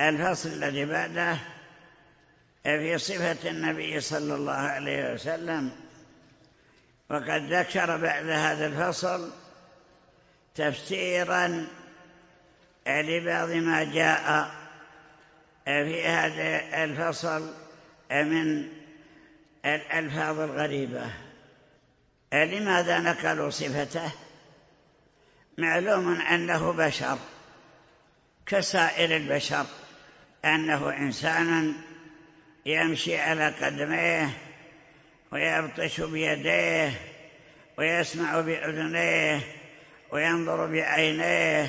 الفصل الذي بعده في صفة النبي صلى الله عليه وسلم. وقد ذكر بعد هذا الفصل تفسيرا لبعض ما جاء في هذا الفصل من الألفاظ الغريبة. لماذا نقلوا صفته؟ معلوم أنه بشر كسائر البشر، أنه إنسان يمشي على قدميه ويبطش بيديه ويسمع بأذنيه وينظر بعينيه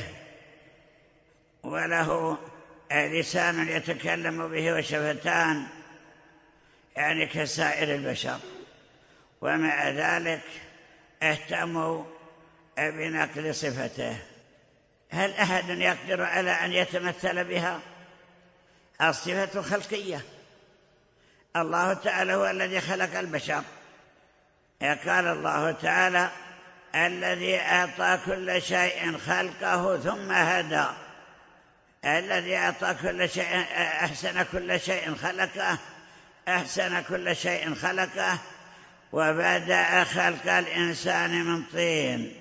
وله لسان يتكلم به وشفتان، يعني كسائر البشر. ومع ذلك اهتموا بنقل صفته. هل أحد يقدر على أن يتمثل بها؟ الصفة خلقية، الله تعالى هو الذي خلق البشر. قال الله تعالى: الذي أعطى كل شيء خلقه ثم هدى. الذي أعطى كل شيء، أحسن كل شيء خلقه، أحسن كل شيء خلقه، وبدأ خلق الإنسان من طين.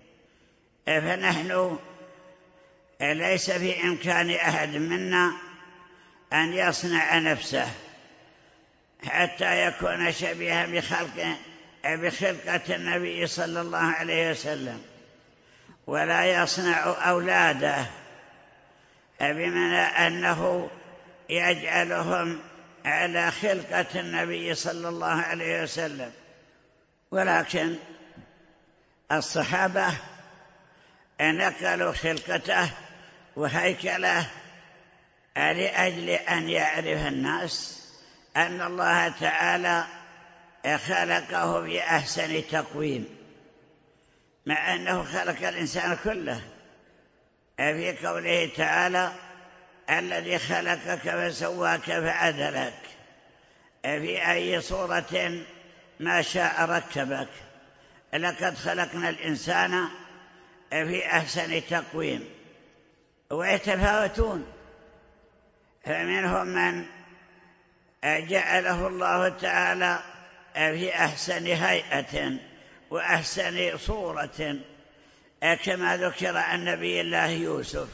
فنحن ليس في إمكان أحد منا أن يصنع نفسه حتى يكون شبيها بخلقة النبي صلى الله عليه وسلم، ولا يصنع أولاده بمعنى أنه يجعلهم على خلقة النبي صلى الله عليه وسلم. ولكن الصحابة نقلوا خلقته وهيكله لأجل أن يعرف الناس أن الله تعالى خلقه بأحسن تقويم، مع أنه خلق الإنسان كله. في قوله تعالى: الذي خلقك فسواك فعدلك، في أي صورة ما شاء ركبك. لقد خلقنا الإنسان في أحسن تقويم. ويتفاوتون، فمنهم من جعله الله تعالى في أحسن هيئة وأحسن صورة، كما ذكر عن نبي الله يوسف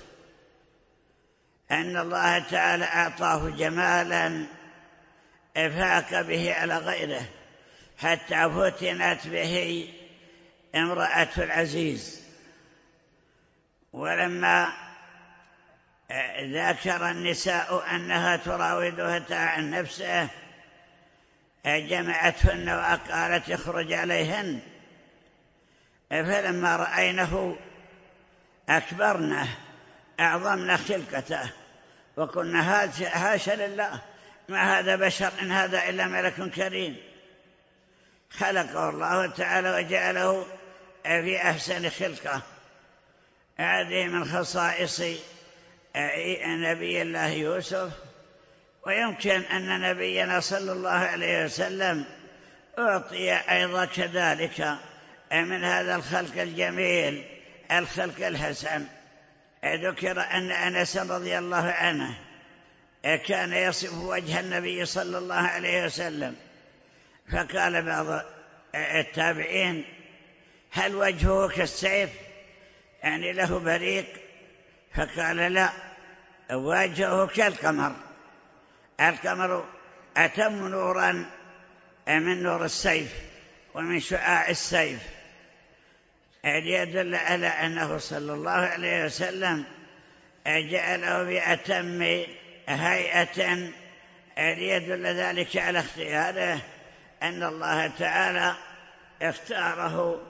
أن الله تعالى أعطاه جمالا فاق به على غيره، حتى فتنت به امرأة العزيز. ولما ذكر النساء أنها تراودها عن نفسه جمعتهن وقالت: اخرج عليهن. فلما رأينه أكبرنه، أعظمنا خلقته، وقلنا: هاشا لله، ما هذا بشر، إن هذا إلا ملك كريم. خلقه الله تعالى وجعله في أحسن خلقه. هذه من خصائص نبي الله يوسف. ويمكن أن نبينا صلى الله عليه وسلم أعطي أيضا كذلك من هذا الخلق الجميل، الخلق الحسن. ذكر أن أنس رضي الله عنه كان يصف وجه النبي صلى الله عليه وسلم، فقال بعض التابعين: هل وجهه كالسيف، يعني له بريق؟ فقال: لا، وجهه كالقمر. القمر أتم نورا من نور السيف ومن شعاع السيف. يدل على أنه صلى الله عليه وسلم جعله بأتم هيئة، ليدل ذلك على اختياره، أن الله تعالى اختاره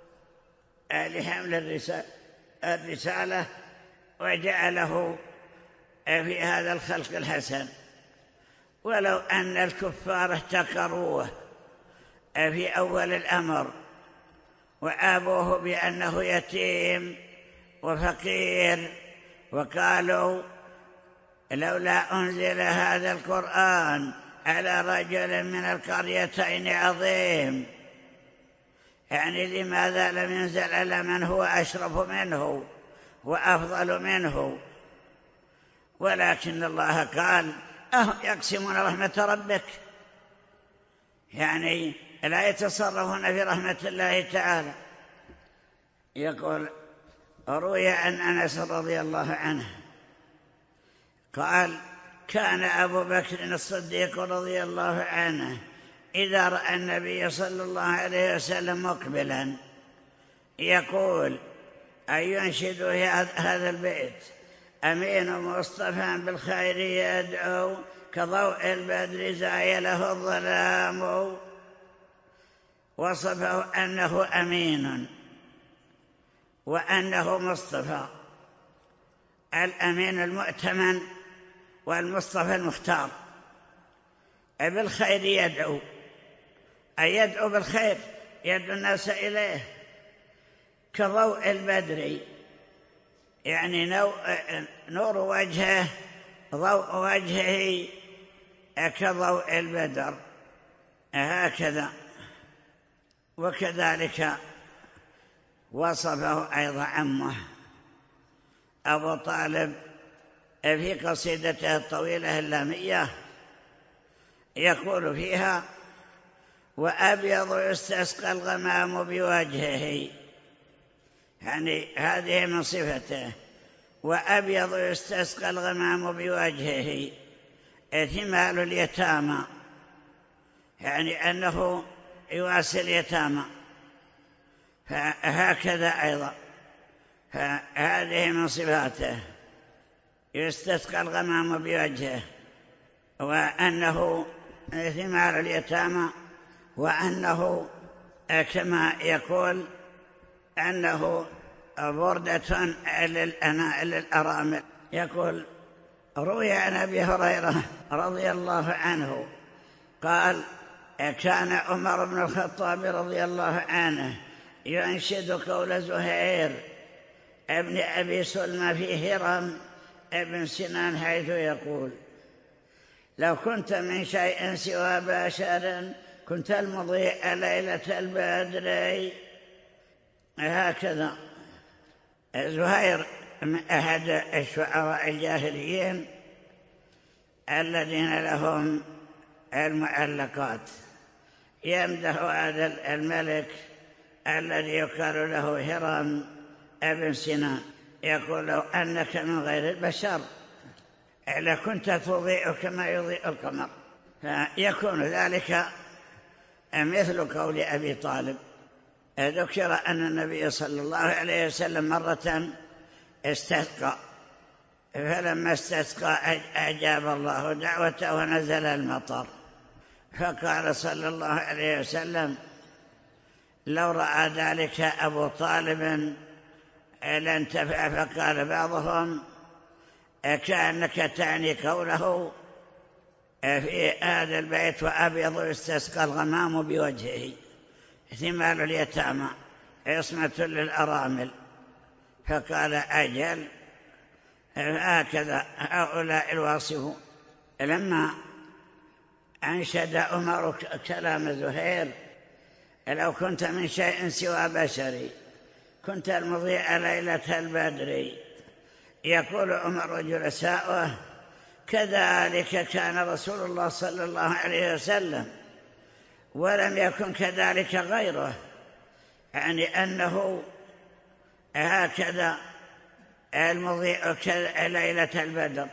لحمل الرسالة وجعله في هذا الخلق الحسن. ولو أن الكفار احتقروه في أول الأمر وعابوه بأنه يتيم وفقير، وقالوا: لولا أنزل هذا القرآن على رجل من القريتين عظيم، يعني لماذا لم ينزل على من هو أشرف منه وأفضل منه؟ ولكن الله قال أهم يقسمون رحمة ربك، يعني لا يتصرفون في رحمة الله تعالى. يقول روي عن أنس رضي الله عنه قال كان أبو بكر الصديق رضي الله عنه إذا رأى النبي صلى الله عليه وسلم مقبلا يقول أن ينشدوا هذا البيت: أمين مصطفى بالخير يدعو كضوء البدر زايله الظلام. وصفه أنه أمين وأنه مصطفى، الأمين المؤتمن والمصطفى المختار. بالخير يدعو، أي يدعو بالخير، يدعو الناس إليه. كضوء البدر، يعني نور وجهه، ضوء وجهه كضوء البدر، هكذا. وكذلك وصفه أيضا عمه أبو طالب في قصيدته الطويلة اللامية، يقول فيها: وأبيض يستسقى الغمام بوجهه، يعني هذه من صفته، وأبيض يستسقى الغمام بوجهه، ثمال اليتامى، يعني أنه يواسي اليتامى، فهكذا أيضا هذه من صفاته، يستسقى الغمام بوجهه، وأنه ثمال اليتامى، وأنه كما يقول أنه بردة للأرامل. يقول روي عن أبي هريرة رضي الله عنه قال كان عمر بن الخطاب رضي الله عنه ينشد قول زهير ابن أبي سلمى في هرم ابن سنان، حيث يقول: لو كنت من شيء سوى بشر كنت المضيء ليلة البدر. هكذا زهير أحد الشعراء الجاهليين الذين لهم المعلقات، يمدح هذا الملك الذي يقال له هرم ابن سنان، يقول: لو أنك من غير البشر لكنت تضيء كما يضيء القمر. فيكون ذلك مثل قول أبي طالب. ذكر أن النبي صلى الله عليه وسلم مرة استسقى، فلما استسقى أجاب الله دعوته ونزل المطر، فقال صلى الله عليه وسلم: لو رأى ذلك أبو طالب لانتفع. فقال بعضهم: كأنك تعني قوله في هذا البيت: وأبيض يستسقى الغمام بوجهه، ثمال اليتامى، عصمة للأرامل. فقال: أجل، هكذا هؤلاء الواصفون. لما أنشد عمر كلام زهير: لو كنت من شيء سوى بشري كنت المضيء ليلة البدر، يقول عمر وجلساؤه: كذلك كان رسول الله صلى الله عليه وسلم، ولم يكن كذلك غيره، يعني أنه هكذا المضيء ليلة البدر.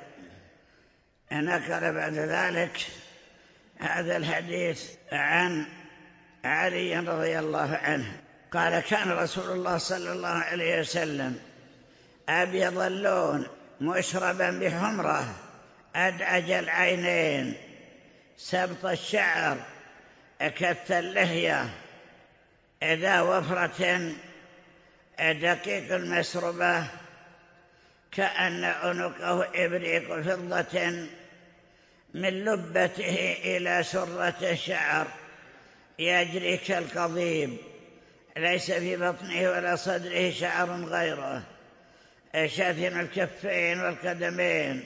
نقل بعد ذلك هذا الحديث عن علي رضي الله عنه قال: كان رسول الله صلى الله عليه وسلم أبيض اللون مشربا بحمرة أدعج العينين سبط الشعر كث اللحية ذا وفرة دقيق المسربة كأن عنقه إبريق فضة من لبته إلى سرة الشعر يجري كالقضيب، ليس في بطنه ولا صدره شعر غيره، شاثم الكفين والقدمين،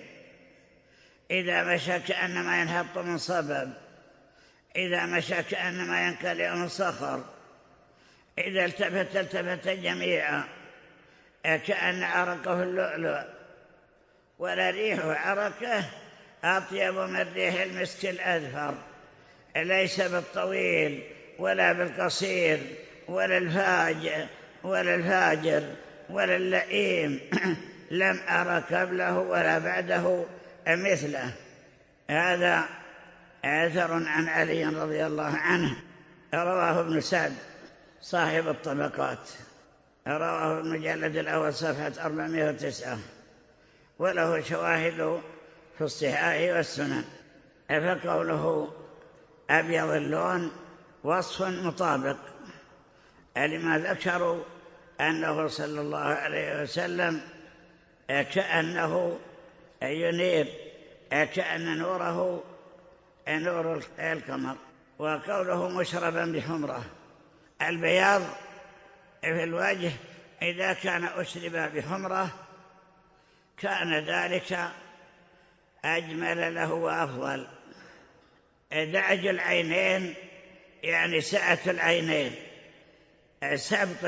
إذا مشى كأنما ينهط من صبب، إذا مشى كأنما ينقلع من صخر، إذا التفت جميعا كأن عرقه اللؤلؤ، ولا ريح عركه أطيب من ريح المسك الأذفر، ليس بالطويل ولا بالقصير ولا الفاجر ولا اللئيم لم أر قبله ولا بعده مثله. هذا أثر عن علي رضي الله عنه، رواه ابن سعد صاحب الطبقات، رواه المجلد الأول صفحة 409، وله شواهد في الصحاح والسنن. فقوله أبيض اللون وصف مطابق لما ذكروا أنه صلى الله عليه وسلم كأنه ينير، كأن نوره نور القمر. وقوله مشربا بحمرة، البياض في الوجه إذا كان أشرب بحمرة كان ذلك أجمل له وأفضل. دعج العينين يعني سعة العينين. سبط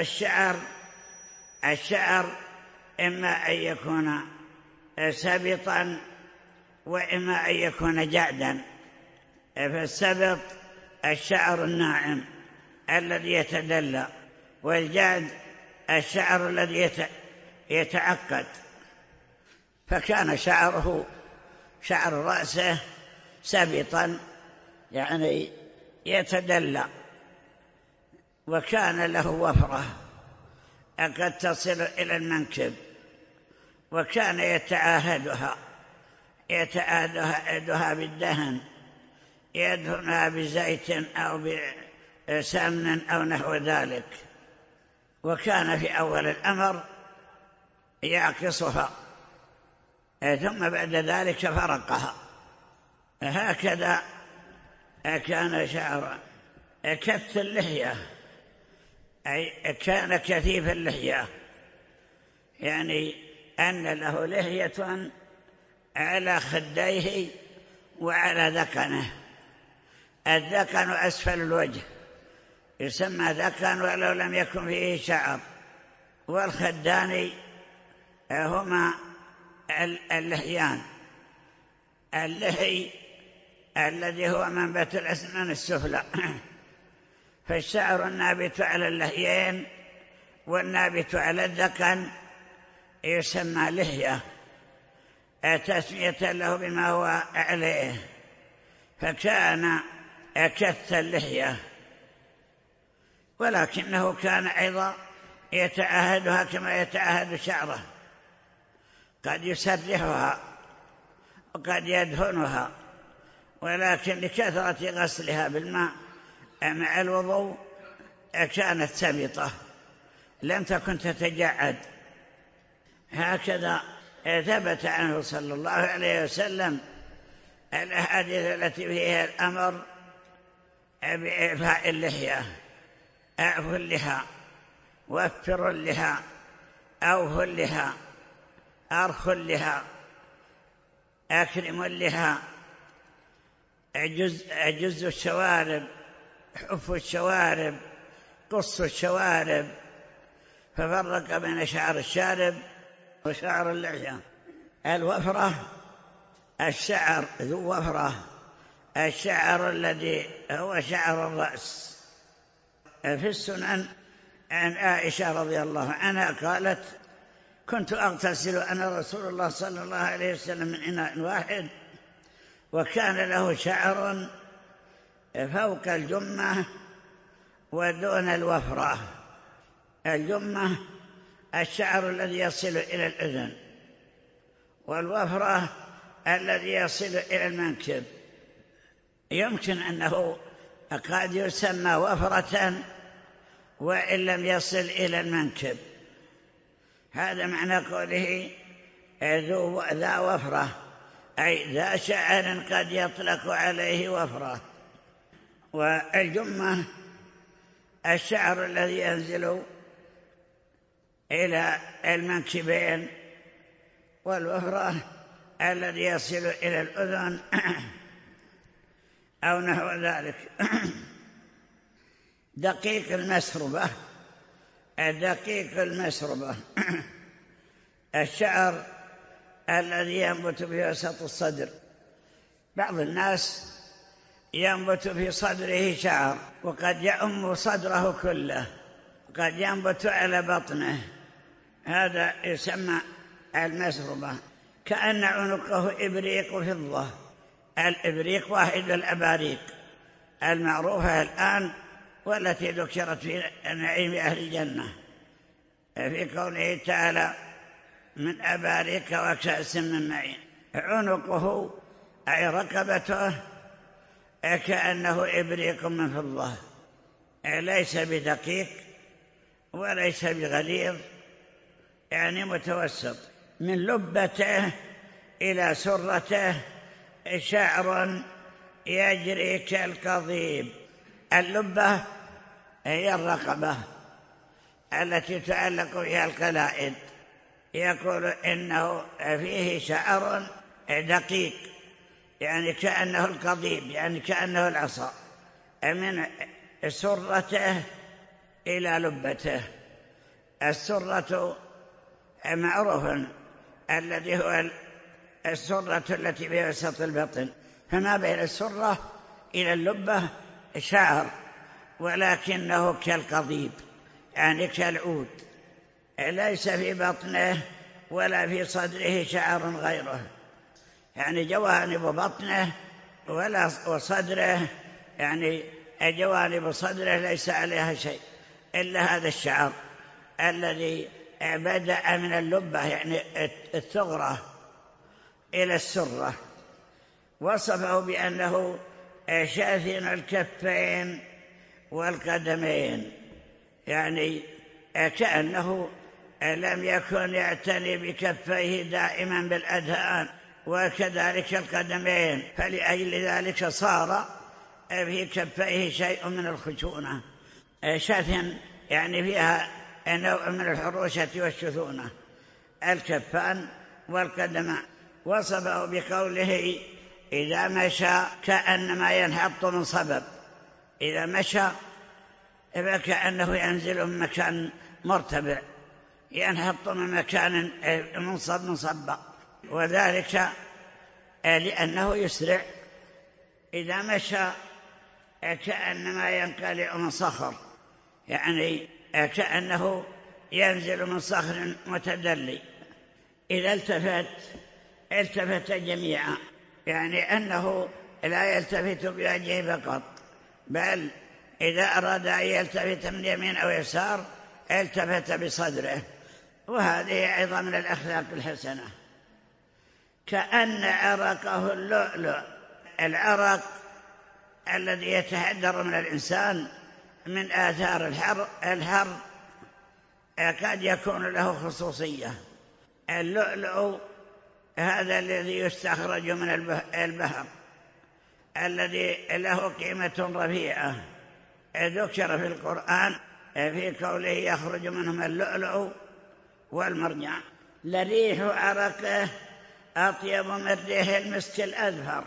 الشعر إما أن يكون سبطا وإما أن يكون جعدا. فالسبط الشعر الناعم الذي يتدلى، والجعد الشعر الذي يتعقد. فكان شعر رأسه سبطا يعني يتدلى، وكان له وفرة قد تصل إلى المنكب، وكان يتعاهدها بالدهن، يدهنها بزيت أو بسمن أو نحو ذلك. وكان في أول الأمر يعكسها ثم بعد ذلك فرقها. هكذا كان شعره. كث اللحية أي كان كثيف اللحية، يعني أن له لحية على خديه وعلى ذقنه. الذقن أسفل الوجه يسمى ذقن ولو لم يكن فيه شعر، والخدان هما اللحيان. اللحي الذي هو منبت الأسنان السفلى. فالشعر النابت على اللحيين والنابت على الذقن يسمى لحية، تسمية له بما هو عليه. فكان كث اللحية، ولكنه كان أيضا يتعاهدها كما يتعاهد شعره، قد يسرحها وقد يدهنها، ولكن لكثرة غسلها بالماء مع الوضوء كانت سبطة لم تكن تتجعد. هكذا ثبت عنه صلى الله عليه وسلم الأحاديث التي فيها الأمر بإعفاء اللحية: أعفوا اللحى، وفروا اللحى، أوفوا اللحى، أرخوا اللحى، أكرموا اللحى، أجزوا الشوارب، حفوا الشوارب، قصوا الشوارب. ففرق بين شعر الشارب وشعر اللحية. الوفرة الشعر ذو وفرة، الشعر الذي هو شعر الرأس. في السنن عن عائشة رضي الله عنها قالت: كنت أغتسل أنا رسول الله صلى الله عليه وسلم من إناء واحد، وكان له شعر فوق الجمة ودون الوفرة. الجمة الشعر الذي يصل إلى الأذن، والوفرة الذي يصل إلى المنكب. يمكن أنه قد يسمى وفرة وإن لم يصل إلى المنكب. هذا معنى قوله ذا وفرة، أي ذا شعر قد يطلق عليه وفرة. والجمة الشعر الذي ينزل إلى المنكبين، والوفرة الذي يصل إلى الأذن أو نحو ذلك. دقيق المسربة، الدقيق المسربة الشعر الذي ينبت في وسط الصدر. بعض الناس ينبت في صدره شعر وقد يؤم صدره كله، وقد ينبت على بطنه، هذا يسمى المسربة، كأن عنقه إبريق فضة. الإبريق واحد الأباريق المعروفة الآن والتي ذكرت في نعيم أهل الجنة في قوله تعالى: من أباريق وكأس من معين. عنقه أي رقبته كأنه إبريق من فضة، ليس بدقيق وليس بغليظ، يعني متوسط. من لبته إلى سرته شعر يجري كالقضيب. اللبة هي الرقبة التي تعلق بها القلائد. يقول إنه فيه شعر دقيق، يعني كأنه القضيب، يعني كأنه العصا، من سرته إلى لبته. السرة معروف الذي هو السرة التي في وسط البطن، فما بين السرة إلى اللبة شعر، ولكنه كالقضيب، يعني كالعود، ليس في بطنه ولا في صدره شعر غيره، يعني جوانب بطنه وصدره، يعني جوانب صدره ليس عليها شيء إلا هذا الشعر الذي بدأ من اللبة، يعني الثغرة، إلى السرة. وصفه بأنه شاثن الكفين والقدمين، يعني كأنه لم يكن يعتني بكفيه دائما بالأذهان، وكذلك القدمين، فلأجل ذلك صار في كفيه شيء من الخشونة. شاثن يعني فيها نوع من الحروشة والشثونة، الكفان والقدمان. وصفه بقوله: إذا مشى كأنما ينحط من صبب. إذا مشى فكأنه ينزل من مكان مرتفع، ينحط من مكان منصب، وذلك لأنه يسرع. إذا مشى كأنما ينقلع من صخر، يعني كأنه ينزل من صخر متدلي. إذا التفت جميعا، يعني أنه لا يلتفت بوجهه فقط، بل إذا أراد أن يلتفت من يمين أو يسار التفت بصدره. وهذه أيضا من الأخلاق الحسنة. كأن عرقه اللؤلؤ. العرق الذي يتحدر من الإنسان من آثار الحر قد يكون له خصوصية. اللؤلؤ هذا الذي يستخرج من البحر، الذي له قيمة رفيعة، ذكر في القرآن في قوله: يخرج منهم اللؤلؤ والمرجان. لريح عرقه أطيب من ريح المسك الأزفر.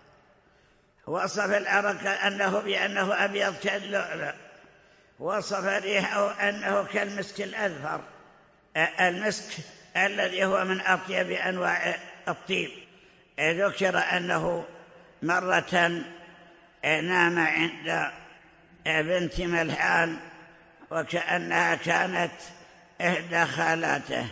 وصف العرق بأنه أبيض كاللؤلؤ، وصف ريحه أنه كالمسك الأزفر، المسك الذي هو من أطيب أنواع الطيب. ذكر أنه مرة نام عند بنت ملحان، وكأنها كانت إحدى خالاته،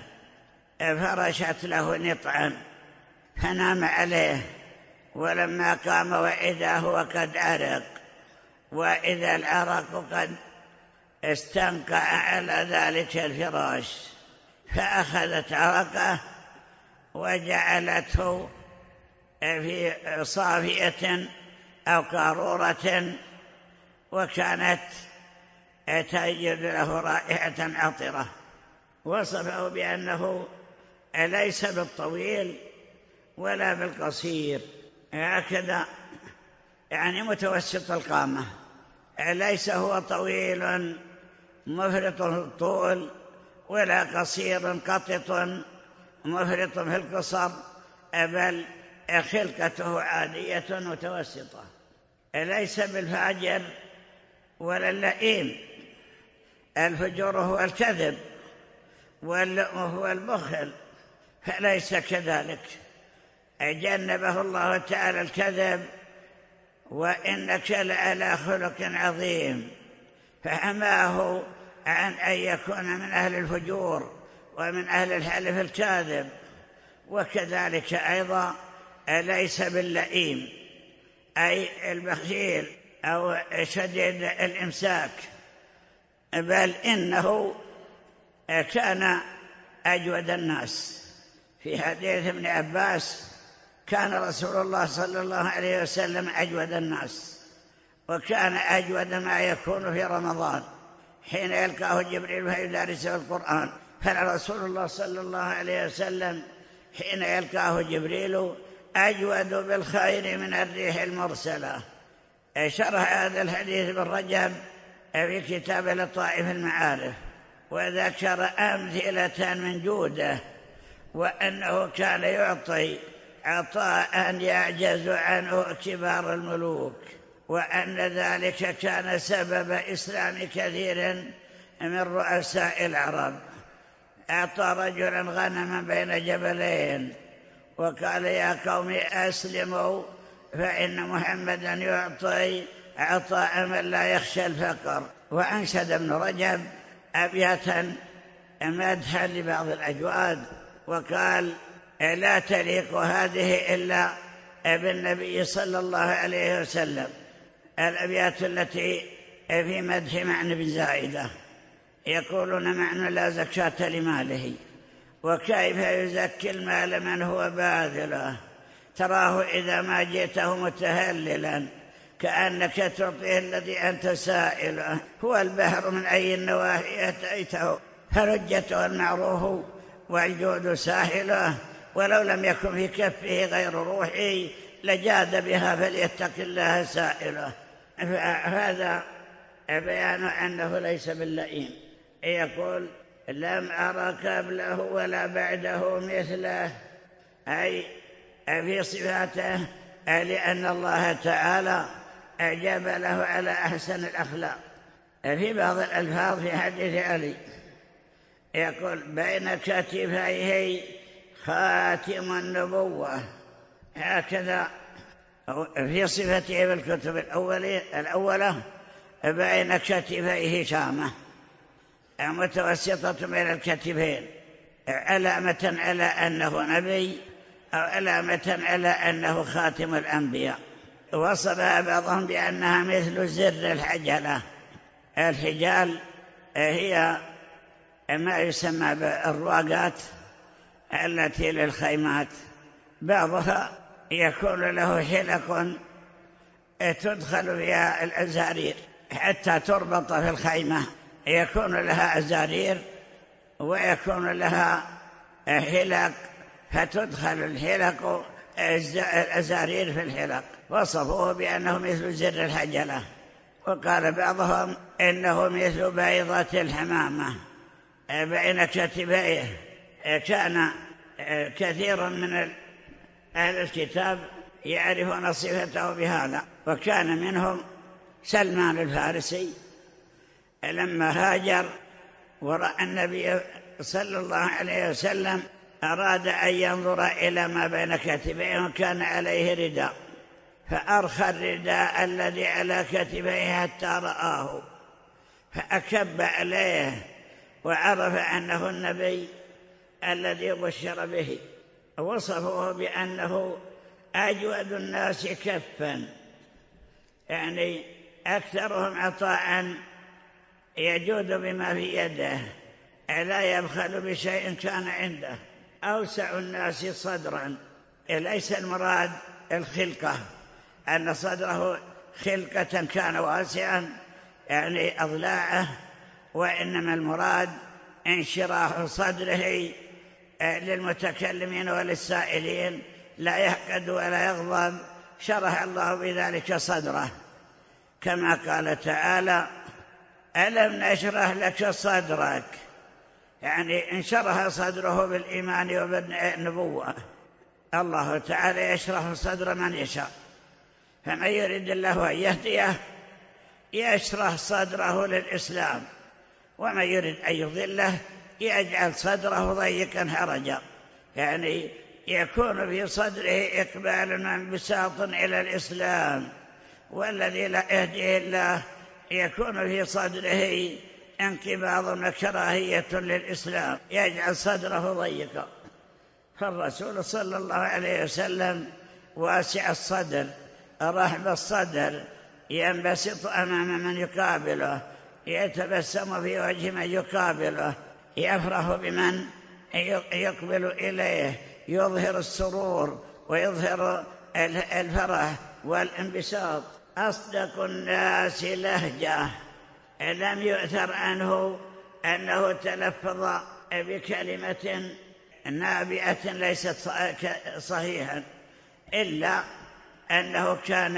فرشت له نطعا فنام عليه، ولما قام وإذا هو قد عرق، وإذا العرق قد استنقع على ذلك الفراش، فأخذت عرقه وجعلته في صافية أو قارورة، وكانت تجد له رائحة عطرة. وصفه بأنه ليس بالطويل ولا بالقصير، هكذا يعني متوسط القامة، ليس هو طويل مفرط في الطول ولا قصير قطط مفرط في القصر، بل خلقته عادية متوسطة. ليس بالفاجر ولا اللئيم. الفجور هو الكذب، واللؤم هو البخل، فليس كذلك. جنبه الله تعالى الكذب: وإنك لعلى خلق عظيم، فحماه عن أن يكون من أهل الفجور ومن أهل الحلف الكاذب. وكذلك أيضا ليس باللئيم أي البخيل أو شديد الإمساك، بل إنه كان أجود الناس. في حديث ابن عباس: كان رسول الله صلى الله عليه وسلم أجود الناس، وكان أجود ما يكون في رمضان حين يلقاه جبريل فيدارسه القرآن. فرسول الله صلى الله عليه وسلم حين يلقاه جبريل أجود بالخير من الريح المرسلة. شرح هذا الحديث ابن رجب في كتاب لطائف المعارف، وذكر أمثلة من جوده، وأنه كان يعطي عطاء يعجز عنه كبار الملوك، وأن ذلك كان سبب إسلام كثير من رؤساء العرب. أعطى رجلا غنما بين جبلين وقال: يا قوم أسلموا، فإن محمدا يعطي عطاء من لا يخشى الفقر. وأنشد ابن رجب أبياتا مدحا لبعض الأجواد، وقال: لا تليق هذه إلا بالنبي صلى الله عليه وسلم. الأبيات التي في مدح معنى بن زائدة يقولون: معنى لا زكاة لماله، وكيف يزكي المال من هو باذله، تراه إذا ما جئته متهللا، كأنك تعطيه الذي أنت سائله، هو البحر من أي النواحي أتيته، فرجته المعروف والجود ساحله، ولو لم يكن في كفه غير روحي لجاد بها، فليتق الله سائله. هذا بيان أنه ليس باللئيم. يقول: لم أرى قبله ولا بعده مثله، أي في صفاته، لأن الله تعالى أجاب له على أحسن الأخلاق. في بعض الألفاظ في حديث علي يقول: بين كتفيه خاتم النبوة، هكذا في صفته بالكتب الأولى: بين كتفيه شامة متوسطة بين الكتفين، علامة على أنه نبي أو علامة على أنه خاتم الأنبياء. وصفها بعضهم بأنها مثل زر الحجلة. الحجال هي ما يسمى بالرواقات التي للخيمات، بعضها يكون له حلق تدخل فيها الأزارير حتى تربط في الخيمة، يكون لها أزارير ويكون لها حلق فتدخل الحلق الأزارير في الحلق. وصفوه بأنه مثل زر الحجلة. وقال بعضهم إنه مثل بيضة الحمامة بين كتفيه. كان كثير من أهل الكتاب يعرفون صفته بهذا، وكان منهم سلمان الفارسي لما هاجر ورأى النبي صلى الله عليه وسلم أراد أن ينظر إلى ما بين كتفيه، وكان عليه رداء، فأرخى الرداء الذي على كتفيه حتى رآه، فأكب عليه وعرف أنه النبي الذي بشر به. وصفه بأنه أجود الناس كفا، يعني أكثرهم عطاء، يجود بما في يده، لا يبخل بشيء كان عنده، أوسع الناس صدرا. ليس المراد الخلقة أن صدره خلقة كان واسعا يعني أضلاعه، وإنما المراد انشراح صدره للمتكلمين وللسائلين، لا يحقد ولا يغضب، شرح الله بذلك صدره، كما قال تعالى: ألم نشرح لك صدرك، يعني انشرح صدره بالإيمان وبالنبوة. الله تعالى يشرح صدر من يشاء، فمن يريد الله أن يهديه يشرح صدره للإسلام، ومن يريد أن يضله يجعل صدره ضيقا حرجا. يعني يكون في صدره إقبال وانبساط إلى الإسلام، والذي لا يهديه الله يكون في صدره انقباض وكراهية للإسلام، يجعل صدره ضيقا. فالرسول صلى الله عليه وسلم واسع الصدر رحب الصدر، ينبسط أمام من يقابله، يتبسم في وجه من يقابله، يفرح بمن يقبل إليه، يظهر السرور ويظهر الفرح والانبساط. أصدق الناس لهجة، لم يؤثر عنه أنه تلفظ بكلمة نابئة ليست صحيحا، إلا أنه كان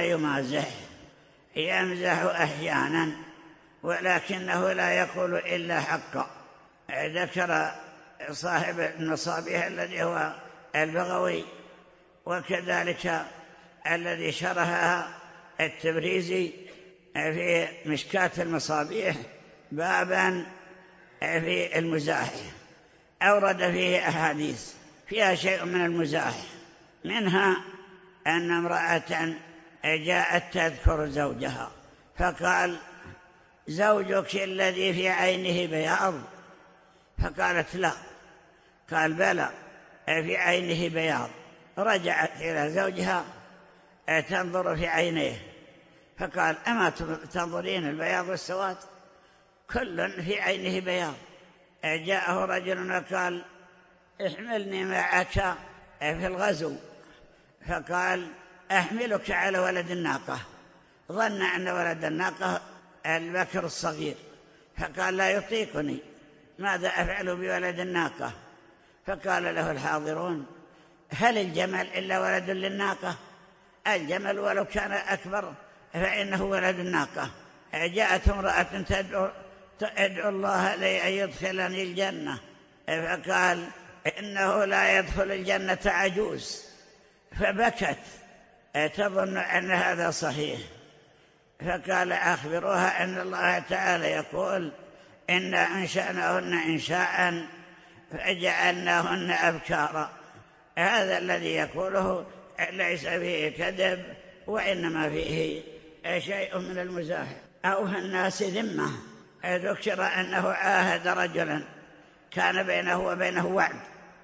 يمزح أحيانا، ولكنه لا يقول إلا حقا. ذكر صاحب المصابيح الذي هو البغوي، وكذلك الذي شرحها التبريزي في مشكاة المصابيح بابا في المزاح، أورد فيه أحاديث فيها شيء من المزاح، منها أن امرأة جاءت تذكر زوجها فقال: زوجك الذي في عينه بياض؟ فقالت: لا. قال: بلى، في عينه بياض. رجعت إلى زوجها تنظر في عينيه، فقال: أما تنظرين البياض والسواد؟ كل في عينه بياض. جاءه رجل وقال: احملني معك في الغزو، فقال: أحملك على ولد الناقة. ظن أن ولد الناقة البكر الصغير، فقال: لا يطيقني، ماذا أفعل بولد الناقة؟ فقال له الحاضرون: هل الجمل إلا ولد للناقة؟ الجمل ولو كان أكبر فإنه ولد الناقة. جاءت امرأة تدعو الله لي أن يدخلني الجنة، فقال: إنه لا يدخل الجنة عجوز. فبكت تظن أن هذا صحيح، فقال: أخبروها أن الله تعالى يقول: إنا أنشأناهن إنشاء فجعلناهن أبكارا. هذا الذي يقوله ليس فيه كذب، وإنما فيه شيء من المزاح. أوهى الناس ذمة، ذكر أنه عاهد رجلا كان بينه وبينه وعد،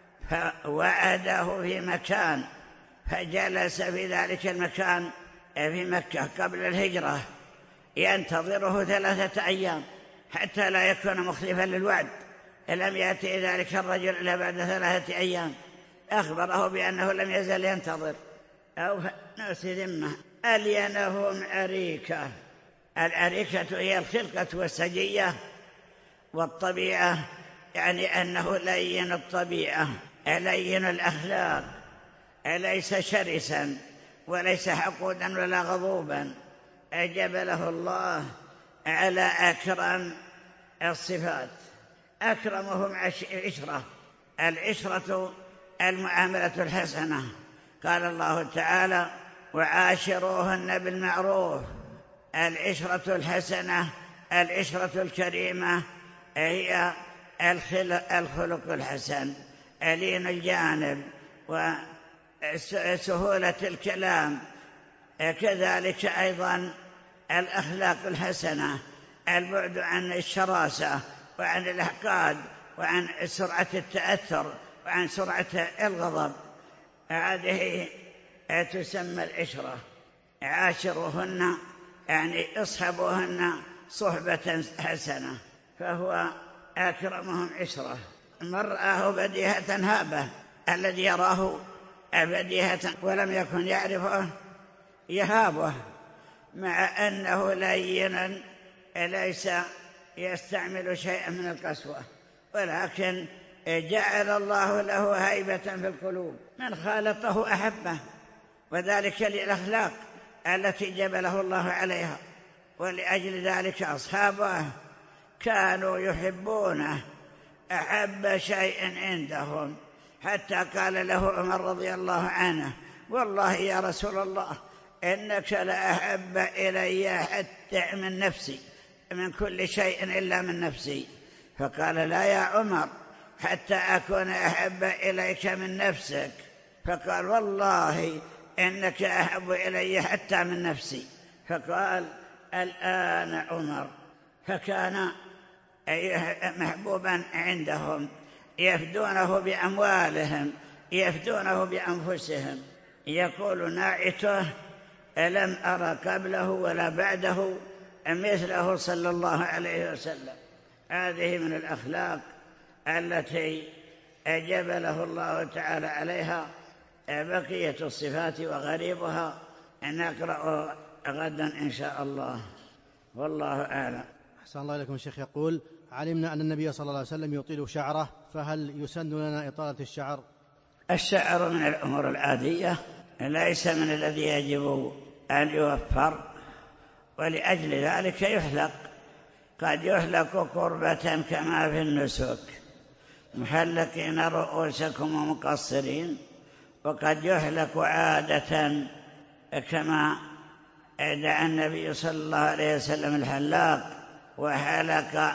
فوعده في مكان، فجلس في ذلك المكان في مكة قبل الهجرة ينتظره 3 أيام حتى لا يكون مخلفا للوعد. لم يأتي ذلك الرجل إلا بعد 3 أيام، أخبره بأنه لم يزل ينتظر. أوهى الناس ذمة. ألينهم عريكة. العريكة هي الخلقة والسجية والطبيعة، يعني أنه لين الطبيعة لين الأخلاق، ليس شرسا وليس حقودا ولا غضوبا. جبله الله على أكرم الصفات. أكرمهم عشرة. العشرة المعاملة الحسنة. قال الله تعالى: وعاشروهن بالمعروف. العشرة الحسنة، العشرة الكريمة هي الخلق الحسن، ألين الجانب وسهولة الكلام، كذلك أيضا الأخلاق الحسنة، البعد عن الشراسة وعن الإحقاد وعن سرعة التأثر وعن سرعة الغضب. هذه تسمى العشرة. عاشروهن يعني اصحبوهن صحبة حسنة، فهو أكرمهم عشرة. من رآه بديهة هابه، الذي يراه بديهة ولم يكن يعرفه يهابه، مع أنه لين ليس يستعمل شيئا من القسوة، ولكن جعل الله له هيبة في القلوب. من خالطه أحبه، وذلك للأخلاق التي جبله الله عليها. ولأجل ذلك أصحابه كانوا يحبونه أحب شيء عندهم، حتى قال له عمر رضي الله عنه: والله يا رسول الله إنك لأحب إلي حتى من نفسي، من كل شيء إلا من نفسي. فقال: لا يا عمر، حتى أكون أحب إليك من نفسك. فقال والله إنك أحب إلي حتى من نفسي. فقال الآن عمر. فكان محبوبا عندهم، يفدونه بأموالهم، يفدونه بأنفسهم. يقول ناعته لم أرى قبله ولا بعده مثله صلى الله عليه وسلم. هذه من الأخلاق التي جبله الله تعالى عليها. بقية الصفات وغريبها نقرأ غدا إن شاء الله، والله أعلم. أحسن الله إليكم. الشيخ يقول علمنا أن النبي صلى الله عليه وسلم يطيل شعره، فهل يسن لنا إطالة الشعر؟ الشعر من الأمور العادية، ليس من الذي يجب أن يوفر، ولأجل ذلك يحلق. قد يحلق قربة كما في النسك، محلقين رؤوسكم ومقصرين، وقد يحلق عادة كما دعا النبي صلى الله عليه وسلم الحلاق وحلق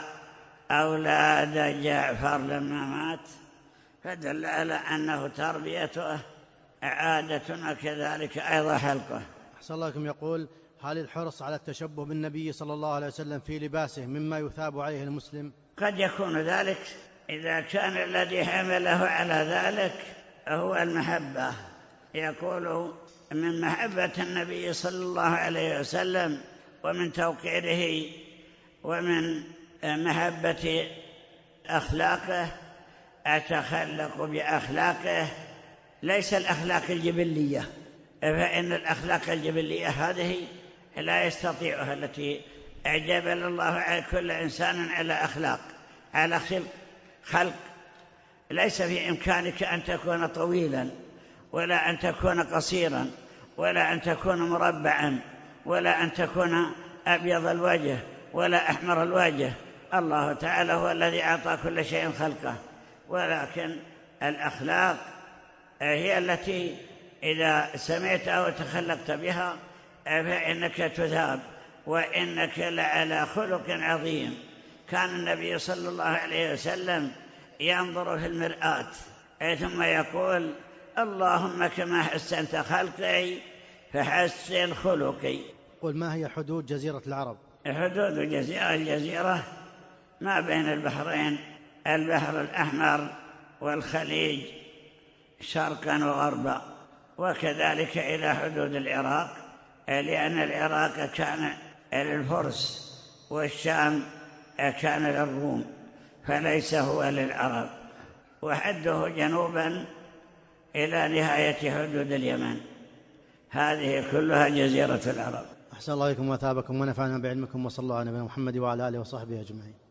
أولاد جعفر لما مات، فدل على أنه تربيته عادة، وكذلك أيضا حلقه. أحسن الله إليكم. يقول هل الحرص على التشبه بالنبي صلى الله عليه وسلم في لباسه مما يثاب عليه المسلم؟ قد يكون ذلك إذا كان الذي حمله على ذلك هو المحبة. يقول من محبة النبي صلى الله عليه وسلم ومن توقيره ومن محبة أخلاقه أتخلق بأخلاقه، ليس الأخلاق الجبلية، فإن الأخلاق الجبلية هذه لا يستطيعها، التي أجبل الله على كل إنسان على أخلاق، على خلق. ليس في إمكانك أن تكون طويلا، ولا أن تكون قصيرا، ولا أن تكون مربعا، ولا أن تكون أبيض الوجه ولا أحمر الوجه. الله تعالى هو الذي أعطى كل شيء خلقه، ولكن الأخلاق هي التي إذا سمعت أو تخلقت بها فإنك تثاب، وإنك لعلى خلق عظيم. كان النبي صلى الله عليه وسلم ينظر في المرآة ثم يقول اللهم كما حسنت خلقي فحسن خلقي. قل ما هي حدود جزيرة العرب؟ حدود الجزيرة ما بين البحرين، البحر الأحمر والخليج شرقا وغربا، وكذلك إلى حدود العراق، لأن العراق كان للفرس والشام كان للروم، فليس هو للعرب. وحده جنوبا إلى نهاية حدود اليمن. هذه كلها جزيرة العرب. أحسن الله إليكم وثابكم ونفعنا بعلمكم، وصلى الله على نبينا محمد وعلى آله وصحبه أجمعين.